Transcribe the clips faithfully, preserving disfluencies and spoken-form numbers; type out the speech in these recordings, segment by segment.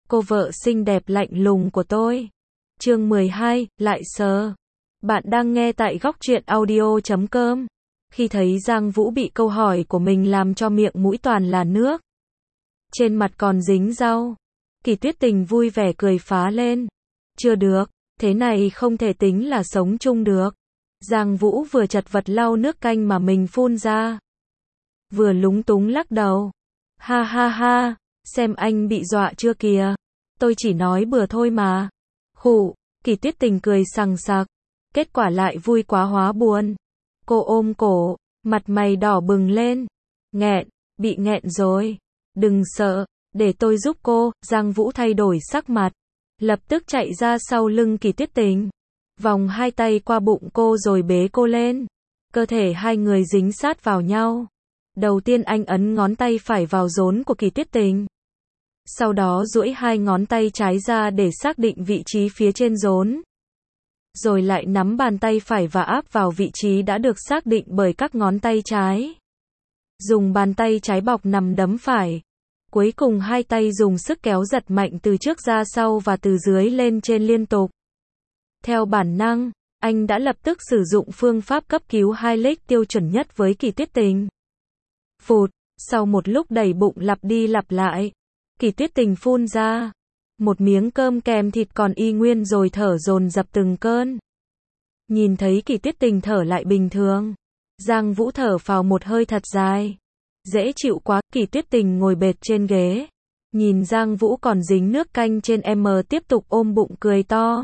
cô vợ xinh đẹp lạnh lùng của tôi. Chương mười hai, lại sờ. Bạn đang nghe tại góc truyện audio chấm com. Khi thấy Giang Vũ bị câu hỏi của mình làm cho miệng mũi toàn là nước, trên mặt còn dính rau, Kỳ Tuyết Tình vui vẻ cười phá lên. Chưa được, thế này không thể tính là sống chung được. Giang Vũ vừa chật vật lau nước canh mà mình phun ra, vừa lúng túng lắc đầu. Ha ha ha, xem anh bị dọa chưa kìa. Tôi chỉ nói bừa thôi mà. Khụ, Kỳ Tuyết Tình cười sằng sặc. Kết quả lại vui quá hóa buồn. Cô ôm cổ, mặt mày đỏ bừng lên. Nghẹn, bị nghẹn rồi. Đừng sợ, để tôi giúp cô. Giang Vũ thay đổi sắc mặt, lập tức chạy ra sau lưng Kỳ Tuyết Tình, vòng hai tay qua bụng cô rồi bế cô lên. Cơ thể hai người dính sát vào nhau. Đầu tiên anh ấn ngón tay phải vào rốn của Kỳ Tuyết Tình, sau đó duỗi hai ngón tay trái ra để xác định vị trí phía trên rốn, rồi lại nắm bàn tay phải và áp vào vị trí đã được xác định bởi các ngón tay trái. Dùng bàn tay trái bọc nằm đấm phải. Cuối cùng hai tay dùng sức kéo giật mạnh từ trước ra sau và từ dưới lên trên liên tục. Theo bản năng, anh đã lập tức sử dụng phương pháp cấp cứu hai lích tiêu chuẩn nhất với Kỳ Tuyết Tình. Phụt, sau một lúc đầy bụng lặp đi lặp lại, Kỳ Tuyết Tình phun ra một miếng cơm kèm thịt còn y nguyên rồi thở dồn dập từng cơn. Nhìn thấy Kỳ Tuyết Tình thở lại bình thường, Giang Vũ thở phào một hơi thật dài. Dễ chịu quá. Kỳ Tuyết Tình ngồi bệt trên ghế, nhìn Giang Vũ còn dính nước canh trên em tiếp tục ôm bụng cười to.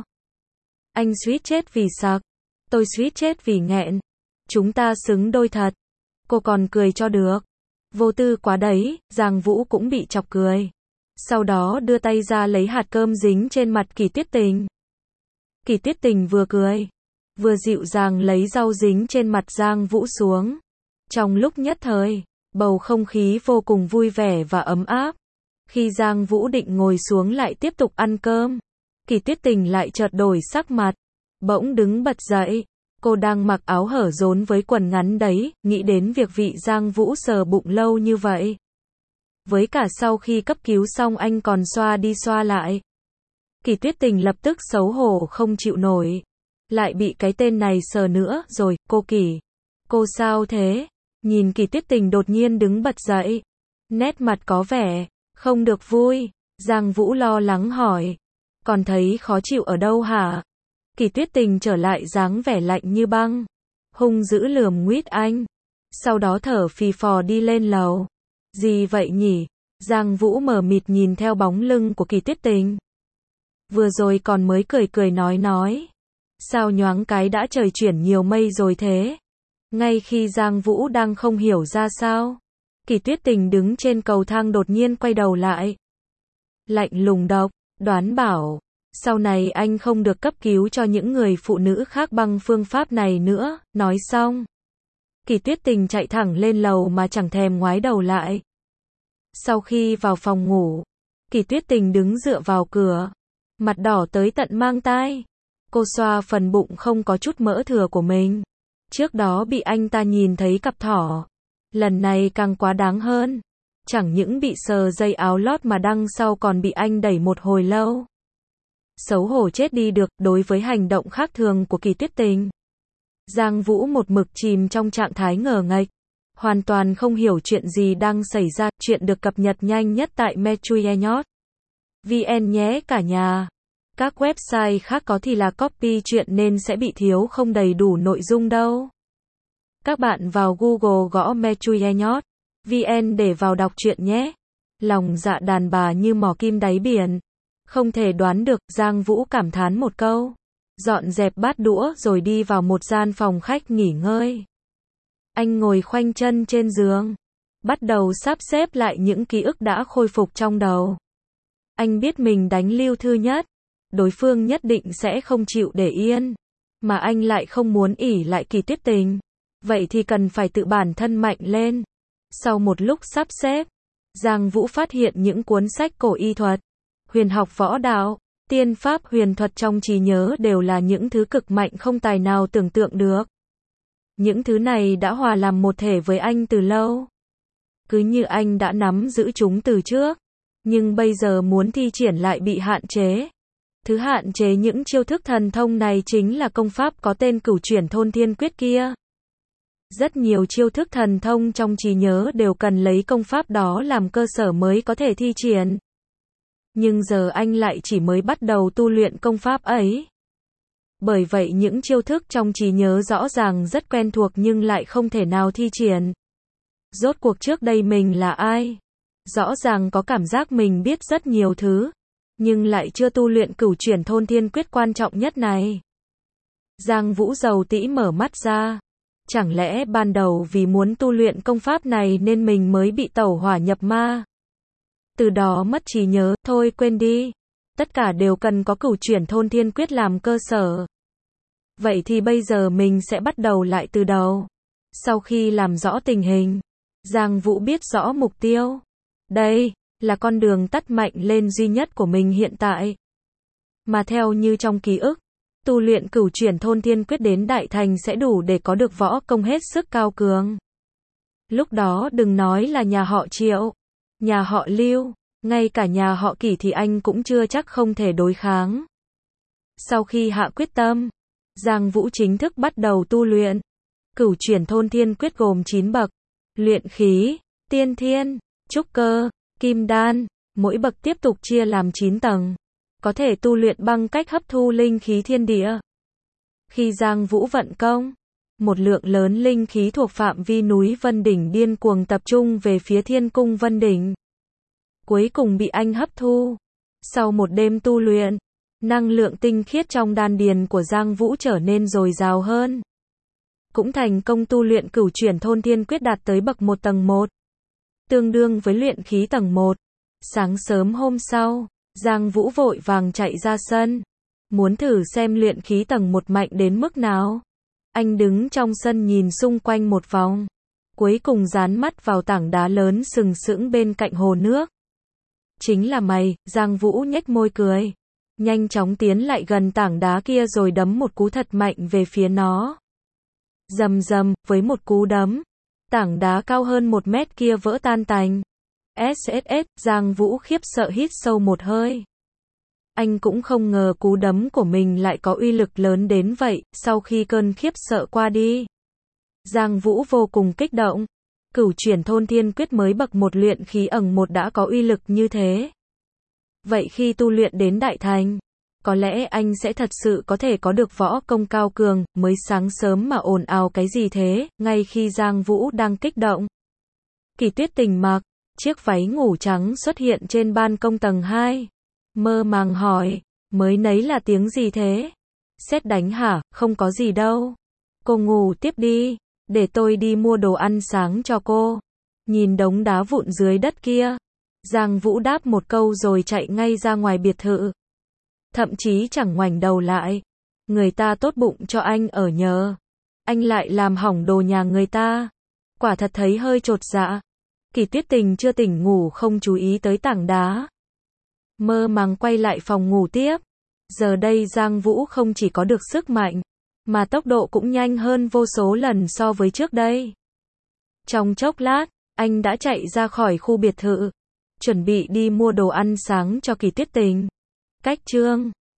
Anh suýt chết vì sặc, tôi suýt chết vì nghẹn. Chúng ta xứng đôi thật. Cô còn cười cho được. Vô tư quá đấy. Giang Vũ cũng bị chọc cười. Sau đó đưa tay ra lấy hạt cơm dính trên mặt Kỳ Tuyết Tình. Kỳ Tuyết Tình vừa cười, vừa dịu dàng lấy rau dính trên mặt Giang Vũ xuống. Trong lúc nhất thời, bầu không khí vô cùng vui vẻ và ấm áp. Khi Giang Vũ định ngồi xuống lại tiếp tục ăn cơm, Kỳ Tuyết Tình lại chợt đổi sắc mặt, bỗng đứng bật dậy. Cô đang mặc áo hở rốn với quần ngắn đấy, nghĩ đến việc vị Giang Vũ sờ bụng lâu như vậy. Với cả sau khi cấp cứu xong anh còn xoa đi xoa lại. Kỳ Tuyết Tình lập tức xấu hổ không chịu nổi. Lại bị cái tên này sờ nữa rồi. Cô Kỳ, cô sao thế? Nhìn Kỳ Tuyết Tình đột nhiên đứng bật dậy, nét mặt có vẻ không được vui. Giang Vũ lo lắng hỏi, còn thấy khó chịu ở đâu hả? Kỳ Tuyết Tình trở lại dáng vẻ lạnh như băng, hung dữ lườm nguýt anh, sau đó thở phì phò đi lên lầu. Gì vậy nhỉ? Giang Vũ mờ mịt nhìn theo bóng lưng của Kỳ Tuyết Tình. Vừa rồi còn mới cười cười nói nói, sao nhoáng cái đã trời chuyển nhiều mây rồi thế? Ngay khi Giang Vũ đang không hiểu ra sao, Kỳ Tuyết Tình đứng trên cầu thang đột nhiên quay đầu lại, lạnh lùng độc đoán bảo, sau này anh không được cấp cứu cho những người phụ nữ khác bằng phương pháp này nữa. Nói xong, Kỳ Tuyết Tình chạy thẳng lên lầu mà chẳng thèm ngoái đầu lại. Sau khi vào phòng ngủ, Kỳ Tuyết Tình đứng dựa vào cửa, mặt đỏ tới tận mang tai. Cô xoa phần bụng không có chút mỡ thừa của mình. Trước đó bị anh ta nhìn thấy cặp thỏ, lần này càng quá đáng hơn. Chẳng những bị sờ dây áo lót mà đằng sau còn bị anh đẩy một hồi lâu. Xấu hổ chết đi được. Đối với hành động khác thường của Kỳ Tuyết Tình, Giang Vũ một mực chìm trong trạng thái ngờ nghệch, hoàn toàn không hiểu chuyện gì đang xảy ra. Chuyện được cập nhật nhanh nhất tại metruyenot chấm vn nhé cả nhà. Các website khác có thì là copy chuyện nên sẽ bị thiếu không đầy đủ nội dung đâu. Các bạn vào Google gõ metruyenot chấm vn để vào đọc truyện nhé. Lòng dạ đàn bà như mỏ kim đáy biển. Không thể đoán được. Giang Vũ cảm thán một câu, dọn dẹp bát đũa rồi đi vào một gian phòng khách nghỉ ngơi. Anh ngồi khoanh chân trên giường, bắt đầu sắp xếp lại những ký ức đã khôi phục trong đầu. Anh biết mình đánh Lưu Thư Nhất, đối phương nhất định sẽ không chịu để yên, mà anh lại không muốn ỷ lại Kỳ Tuyết Tình. Vậy thì cần phải tự bản thân mạnh lên. Sau một lúc sắp xếp, Giang Vũ phát hiện những cuốn sách cổ y thuật, huyền học võ đạo, tiên pháp huyền thuật trong trí nhớ đều là những thứ cực mạnh không tài nào tưởng tượng được. Những thứ này đã hòa làm một thể với anh từ lâu. Cứ như anh đã nắm giữ chúng từ trước. Nhưng bây giờ muốn thi triển lại bị hạn chế. Thứ hạn chế những chiêu thức thần thông này chính là công pháp có tên Cửu Chuyển Thôn Thiên Quyết kia. Rất nhiều chiêu thức thần thông trong trí nhớ đều cần lấy công pháp đó làm cơ sở mới có thể thi triển. Nhưng giờ anh lại chỉ mới bắt đầu tu luyện công pháp ấy. Bởi vậy những chiêu thức trong trí nhớ rõ ràng rất quen thuộc nhưng lại không thể nào thi triển. Rốt cuộc trước đây mình là ai? Rõ ràng có cảm giác mình biết rất nhiều thứ, nhưng lại chưa tu luyện Cửu Chuyển Thôn Thiên Quyết quan trọng nhất này. Giang Vũ dầu tĩ mở mắt ra. Chẳng lẽ ban đầu vì muốn tu luyện công pháp này nên mình mới bị tẩu hỏa nhập ma? Từ đó mất trí nhớ, thôi quên đi. Tất cả đều cần có Cửu Chuyển Thôn Thiên Quyết làm cơ sở. Vậy thì bây giờ mình sẽ bắt đầu lại từ đầu. Sau khi làm rõ tình hình, Giang Vũ biết rõ mục tiêu. Đây là con đường tắt mạnh lên duy nhất của mình hiện tại. Mà theo như trong ký ức, tu luyện Cửu Chuyển Thôn Thiên Quyết đến đại thành sẽ đủ để có được võ công hết sức cao cường. Lúc đó đừng nói là nhà họ Triệu, nhà họ Lưu, ngay cả nhà họ Kỷ thì anh cũng chưa chắc không thể đối kháng. Sau khi hạ quyết tâm, Giang Vũ chính thức bắt đầu tu luyện. Cửu Chuyển Thôn Thiên Quyết gồm chín bậc: luyện khí, tiên thiên, trúc cơ, kim đan, mỗi bậc tiếp tục chia làm chín tầng. Có thể tu luyện bằng cách hấp thu linh khí thiên địa. Khi Giang Vũ vận công, một lượng lớn linh khí thuộc phạm vi núi Vân Đỉnh điên cuồng tập trung về phía Thiên Cung Vân Đỉnh. Cuối cùng bị anh hấp thu. Sau một đêm tu luyện, năng lượng tinh khiết trong đan điền của Giang Vũ trở nên dồi dào hơn. Cũng thành công tu luyện Cửu Chuyển Thôn Thiên Quyết đạt tới bậc một tầng một. Tương đương với luyện khí tầng một. Sáng sớm hôm sau, Giang Vũ vội vàng chạy ra sân. Muốn thử xem luyện khí tầng một mạnh đến mức nào. Anh đứng trong sân nhìn xung quanh một vòng. Cuối cùng dán mắt vào tảng đá lớn sừng sững bên cạnh hồ nước. Chính là mày, Giang Vũ nhếch môi cười. Nhanh chóng tiến lại gần tảng đá kia rồi đấm một cú thật mạnh về phía nó. Rầm rầm, với một cú đấm, tảng đá cao hơn một mét kia vỡ tan tành. ét ét ét, Giang Vũ khiếp sợ hít sâu một hơi. Anh cũng không ngờ cú đấm của mình lại có uy lực lớn đến vậy. Sau khi cơn khiếp sợ qua đi, Giang Vũ vô cùng kích động. Cửu Chuyển Thôn Thiên Quyết mới bậc một luyện khí ầng một đã có uy lực như thế. Vậy khi tu luyện đến đại thành, có lẽ anh sẽ thật sự có thể có được võ công cao cường. Mới sáng sớm mà ồn ào cái gì thế? Ngay khi Giang Vũ đang kích động, Kỳ Tuyết Tình mặc chiếc váy ngủ trắng xuất hiện trên ban công tầng hai. Mơ màng hỏi, mới nấy là tiếng gì thế? Sét đánh hả? Không có gì đâu. Cô ngủ tiếp đi, để tôi đi mua đồ ăn sáng cho cô. Nhìn đống đá vụn dưới đất kia, Giang Vũ đáp một câu rồi chạy ngay ra ngoài biệt thự. Thậm chí chẳng ngoảnh đầu lại. Người ta tốt bụng cho anh ở nhờ, anh lại làm hỏng đồ nhà người ta. Quả thật thấy hơi chột dạ. Kỳ Tuyết Tình chưa tỉnh ngủ không chú ý tới tảng đá. Mơ màng quay lại phòng ngủ tiếp. Giờ đây Giang Vũ không chỉ có được sức mạnh, mà tốc độ cũng nhanh hơn vô số lần so với trước đây. Trong chốc lát, anh đã chạy ra khỏi khu biệt thự, chuẩn bị đi mua đồ ăn sáng cho Kỳ Tuyết Tình. Cách chương